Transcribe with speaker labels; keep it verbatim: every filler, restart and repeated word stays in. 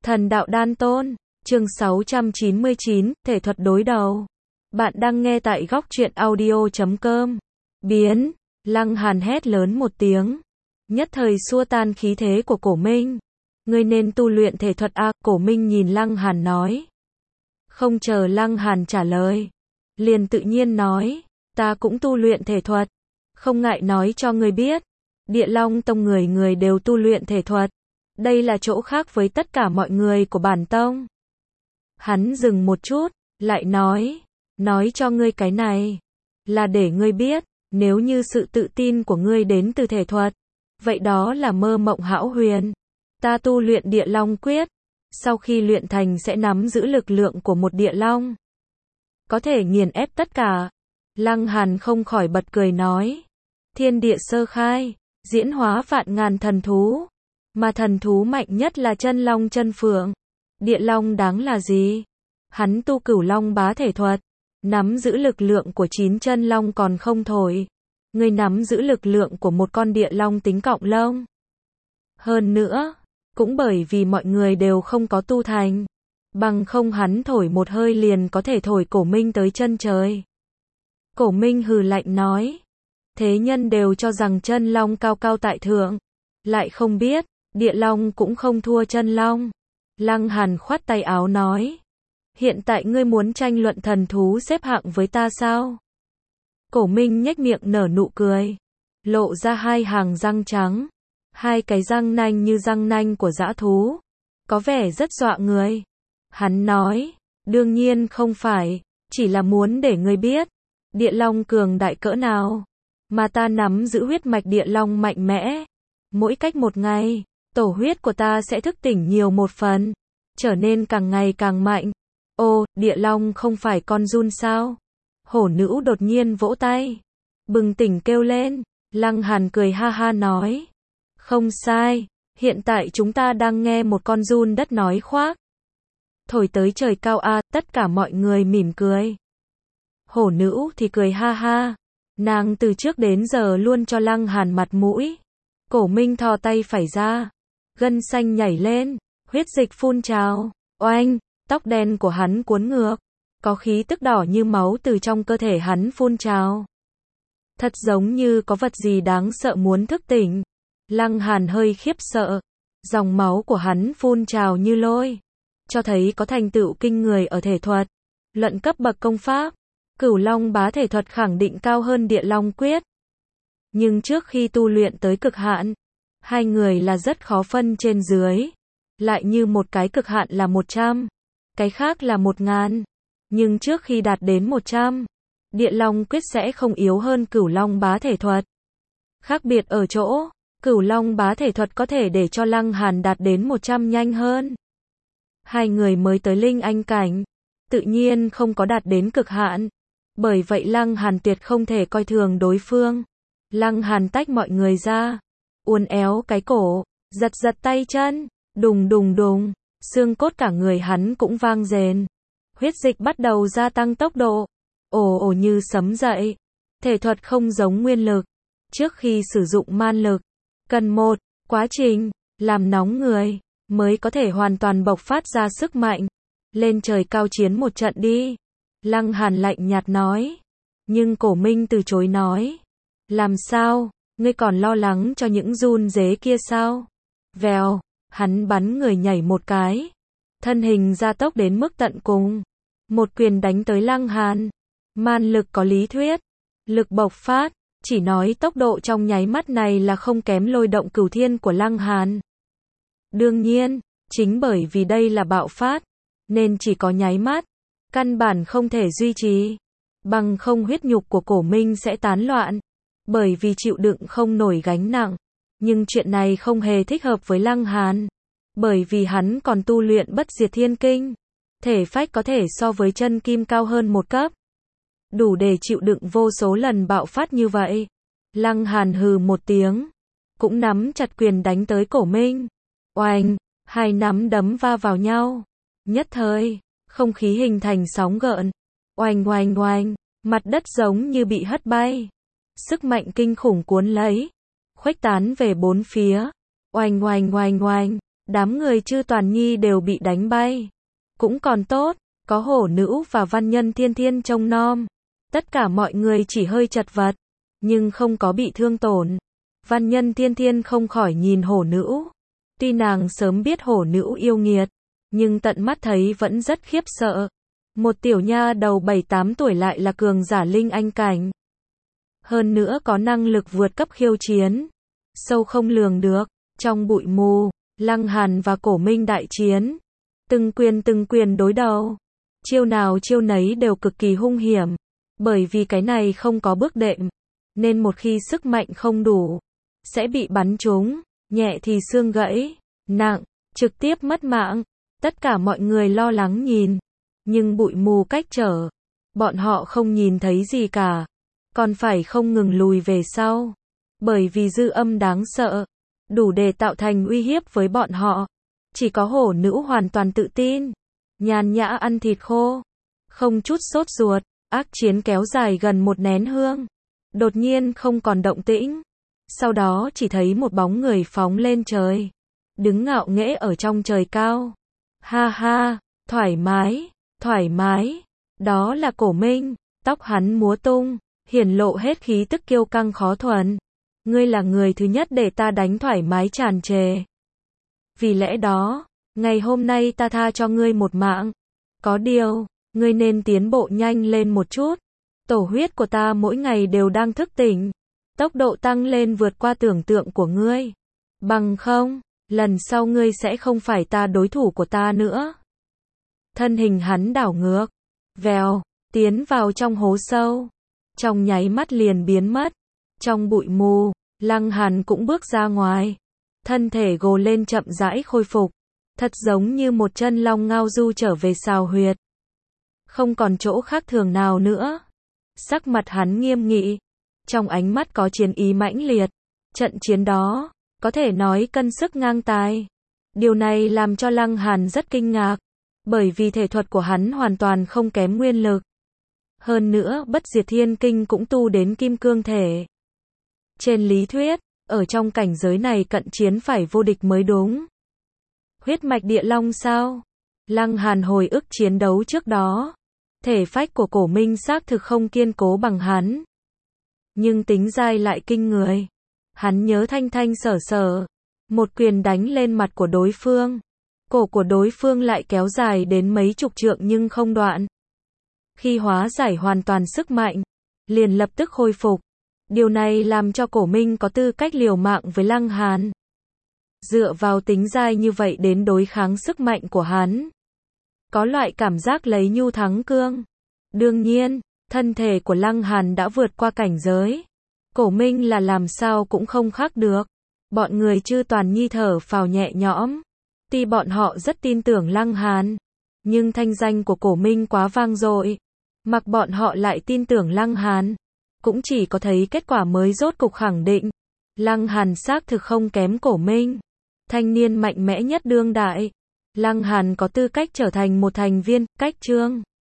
Speaker 1: Thần đạo đan tôn, chương sáu trăm chín mươi chín, thể thuật đối đầu. Bạn đang nghe tại góc truyện audio chấm com. Biến, Lăng Hàn hét lớn một tiếng, nhất thời xua tan khí thế của Cổ Minh. Ngươi nên tu luyện thể thuật a, Cổ Minh nhìn Lăng Hàn nói. Không chờ Lăng Hàn trả lời, liền tự nhiên nói, ta cũng tu luyện thể thuật, không ngại nói cho ngươi biết, Địa Long tông người người đều tu luyện thể thuật. Đây là chỗ khác với tất cả mọi người của bản tông. Hắn dừng một chút, lại nói, nói cho ngươi cái này, là để ngươi biết, nếu như sự tự tin của ngươi đến từ thể thuật, vậy đó là mơ mộng hão huyền. Ta tu luyện Địa Long quyết, sau khi luyện thành sẽ nắm giữ lực lượng của một Địa Long, có thể nghiền ép tất cả. Lăng Hàn không khỏi bật cười nói, thiên địa sơ khai, diễn hóa vạn ngàn thần thú, mà thần thú mạnh nhất là chân long chân phượng. Địa Long đáng là gì? Hắn tu Cửu Long bá thể thuật, nắm giữ lực lượng của chín chân long còn không thổi. Ngươi nắm giữ lực lượng của một con Địa Long tính cọng lông. Hơn nữa, cũng bởi vì mọi người đều không có tu thành, bằng không hắn thổi một hơi liền có thể thổi Cổ Minh tới chân trời. Cổ Minh hừ lạnh nói, thế nhân đều cho rằng chân long cao cao tại thượng, lại không biết, Địa Long cũng không thua chân long. Lăng Hàn khoát tay áo nói, hiện tại ngươi muốn tranh luận thần thú xếp hạng với ta sao? Cổ Minh nhếch miệng nở nụ cười, lộ ra hai hàng răng trắng, hai cái răng nanh như răng nanh của dã thú, có vẻ rất dọa người. Hắn nói, đương nhiên không phải, chỉ là muốn để ngươi biết, Địa Long cường đại cỡ nào, mà ta nắm giữ huyết mạch Địa Long mạnh mẽ. Mỗi cách một ngày, tổ huyết của ta sẽ thức tỉnh nhiều một phần, trở nên càng ngày càng mạnh. Ô, Địa Long không phải con giun sao? Hổ nữ đột nhiên vỗ tay, bừng tỉnh kêu lên. Lăng Hàn cười ha ha nói, không sai, hiện tại chúng ta đang nghe một con giun đất nói khoác. Thổi tới trời cao a, tất cả mọi người mỉm cười. Hổ nữ thì cười ha ha, nàng từ trước đến giờ luôn cho Lăng Hàn mặt mũi. Cổ Minh thò tay phải ra, gân xanh nhảy lên, huyết dịch phun trào, oanh, tóc đen của hắn cuốn ngược, có khí tức đỏ như máu từ trong cơ thể hắn phun trào. Thật giống như có vật gì đáng sợ muốn thức tỉnh. Lăng Hàn hơi khiếp sợ, dòng máu của hắn phun trào như lôi, cho thấy có thành tựu kinh người ở thể thuật. Luận cấp bậc công pháp, Cửu Long bá thể thuật khẳng định cao hơn Địa Long quyết. Nhưng trước khi tu luyện tới cực hạn, hai người là rất khó phân trên dưới. Lại như một cái cực hạn là một trăm, cái khác là một ngàn. Nhưng trước khi đạt đến một trăm, Địa Long quyết sẽ không yếu hơn Cửu Long bá thể thuật. Khác biệt ở chỗ, Cửu Long bá thể thuật có thể để cho Lăng Hàn đạt đến một trăm nhanh hơn. Hai người mới tới linh anh cảnh, tự nhiên không có đạt đến cực hạn. Bởi vậy Lăng Hàn tuyệt không thể coi thường đối phương. Lăng Hàn tách mọi người ra, uốn éo cái cổ, giật giật tay chân, đùng đùng đùng, xương cốt cả người hắn cũng vang rền. Huyết dịch bắt đầu gia tăng tốc độ, ồ ồ như sấm dậy. Thể thuật không giống nguyên lực, trước khi sử dụng man lực, cần một quá trình làm nóng người, mới có thể hoàn toàn bộc phát ra sức mạnh. Lên trời cao chiến một trận đi. Lăng Hàn lạnh nhạt nói. Nhưng Cổ Minh từ chối nói, làm sao, ngươi còn lo lắng cho những run dế kia sao? Vèo, hắn bắn người nhảy một cái, thân hình gia tốc đến mức tận cùng, một quyền đánh tới Lăng Hàn. Man lực có lý thuyết, lực bộc phát, chỉ nói tốc độ trong nháy mắt này là không kém lôi động cửu thiên của Lăng Hàn. Đương nhiên, chính bởi vì đây là bạo phát, nên chỉ có nháy mắt, căn bản không thể duy trì, bằng không huyết nhục của Cổ Minh sẽ tán loạn, bởi vì chịu đựng không nổi gánh nặng. Nhưng chuyện này không hề thích hợp với Lăng Hàn, bởi vì hắn còn tu luyện Bất Diệt Thiên Kinh, thể phách có thể so với chân kim cao hơn một cấp, đủ để chịu đựng vô số lần bạo phát như vậy. Lăng Hàn hừ một tiếng, cũng nắm chặt quyền đánh tới Cổ Minh. Oanh, hai nắm đấm va vào nhau, nhất thời, không khí hình thành sóng gợn. Oanh oanh oanh, mặt đất giống như bị hất bay. Sức mạnh kinh khủng cuốn lấy, khuếch tán về bốn phía. Oanh oanh oanh oanh, Đám người Chư Toàn Nhi đều bị đánh bay. Cũng còn tốt, có hổ nữ và văn nhân Thiên Thiên trông nom. Tất cả mọi người chỉ hơi chật vật, nhưng không có bị thương tổn. Văn nhân Thiên Thiên không khỏi nhìn hổ nữ. Tuy nàng sớm biết hổ nữ yêu nghiệt, nhưng tận mắt thấy vẫn rất khiếp sợ. Một tiểu nha đầu bảy tám tuổi lại là cường giả linh anh cảnh. Hơn nữa có năng lực vượt cấp khiêu chiến. Sâu không lường được, trong bụi mù, Lăng Hàn và Cổ Minh đại chiến. Từng quyền từng quyền đối đầu. Chiêu nào chiêu nấy đều cực kỳ hung hiểm. Bởi vì cái này không có bước đệm. Nên một khi sức mạnh không đủ, sẽ bị bắn trúng. Nhẹ thì xương gãy, nặng, trực tiếp mất mạng. Tất cả mọi người lo lắng nhìn. Nhưng bụi mù cách trở. Bọn họ không nhìn thấy gì cả. Còn phải không ngừng lùi về sau. Bởi vì dư âm đáng sợ. Đủ để tạo thành uy hiếp với bọn họ. Chỉ có hổ nữ hoàn toàn tự tin. Nhàn nhã ăn thịt khô. Không chút sốt ruột. Ác chiến kéo dài gần một nén hương. Đột nhiên không còn động tĩnh. Sau đó chỉ thấy một bóng người phóng lên trời. Đứng ngạo nghễ ở trong trời cao. Ha ha, thoải mái, thoải mái. Đó là Cổ Minh. Tóc hắn múa tung, hiển lộ hết khí tức kiêu căng khó thuần. Ngươi là người thứ nhất để ta đánh thoải mái tràn trề. Vì lẽ đó, ngày hôm nay ta tha cho ngươi một mạng. Có điều, ngươi nên tiến bộ nhanh lên một chút. Tổ huyết của ta mỗi ngày đều đang thức tỉnh. Tốc độ tăng lên vượt qua tưởng tượng của ngươi. Bằng không, lần sau ngươi sẽ không phải ta đối thủ của ta nữa. Thân hình hắn đảo ngược. Vèo, tiến vào trong hố sâu. Trong nháy mắt liền biến mất. Trong bụi mù, Lăng Hàn cũng bước ra ngoài. Thân thể gồ lên chậm rãi khôi phục. Thật giống như một chân long ngao du trở về sào huyệt. Không còn chỗ khác thường nào nữa. Sắc mặt hắn nghiêm nghị. Trong ánh mắt có chiến ý mãnh liệt. Trận chiến đó, có thể nói cân sức ngang tài. Điều này làm cho Lăng Hàn rất kinh ngạc. Bởi vì thể thuật của hắn hoàn toàn không kém nguyên lực. Hơn nữa, Bất Diệt Thiên Kinh cũng tu đến kim cương thể. Trên lý thuyết, ở trong cảnh giới này cận chiến phải vô địch mới đúng. Huyết mạch địa long sao? Lăng Hàn hồi ức chiến đấu trước đó. Thể phách của Cổ Minh xác thực không kiên cố bằng hắn. Nhưng tính dai lại kinh người. Hắn nhớ thanh thanh sở sở. Một quyền đánh lên mặt của đối phương. Cổ của đối phương lại kéo dài đến mấy chục trượng nhưng không đoạn. Khi hóa giải hoàn toàn sức mạnh, liền lập tức khôi phục. Điều này làm cho Cổ Minh có tư cách liều mạng với Lăng Hàn. Dựa vào tính dai như vậy đến đối kháng sức mạnh của hắn. Có loại cảm giác lấy nhu thắng cương. Đương nhiên, thân thể của Lăng Hàn đã vượt qua cảnh giới. Cổ Minh là làm sao cũng không khác được. Bọn người Chư Toàn Nhi thở phào nhẹ nhõm. Tuy bọn họ rất tin tưởng Lăng Hàn, nhưng thanh danh của Cổ Minh quá vang dội. Mặc bọn họ lại tin tưởng Lăng Hàn, cũng chỉ có thấy kết quả mới rốt cục khẳng định. Lăng Hàn xác thực không kém Cổ Minh. Thanh niên mạnh mẽ nhất đương đại. Lăng Hàn có tư cách trở thành một thành viên, cách chương.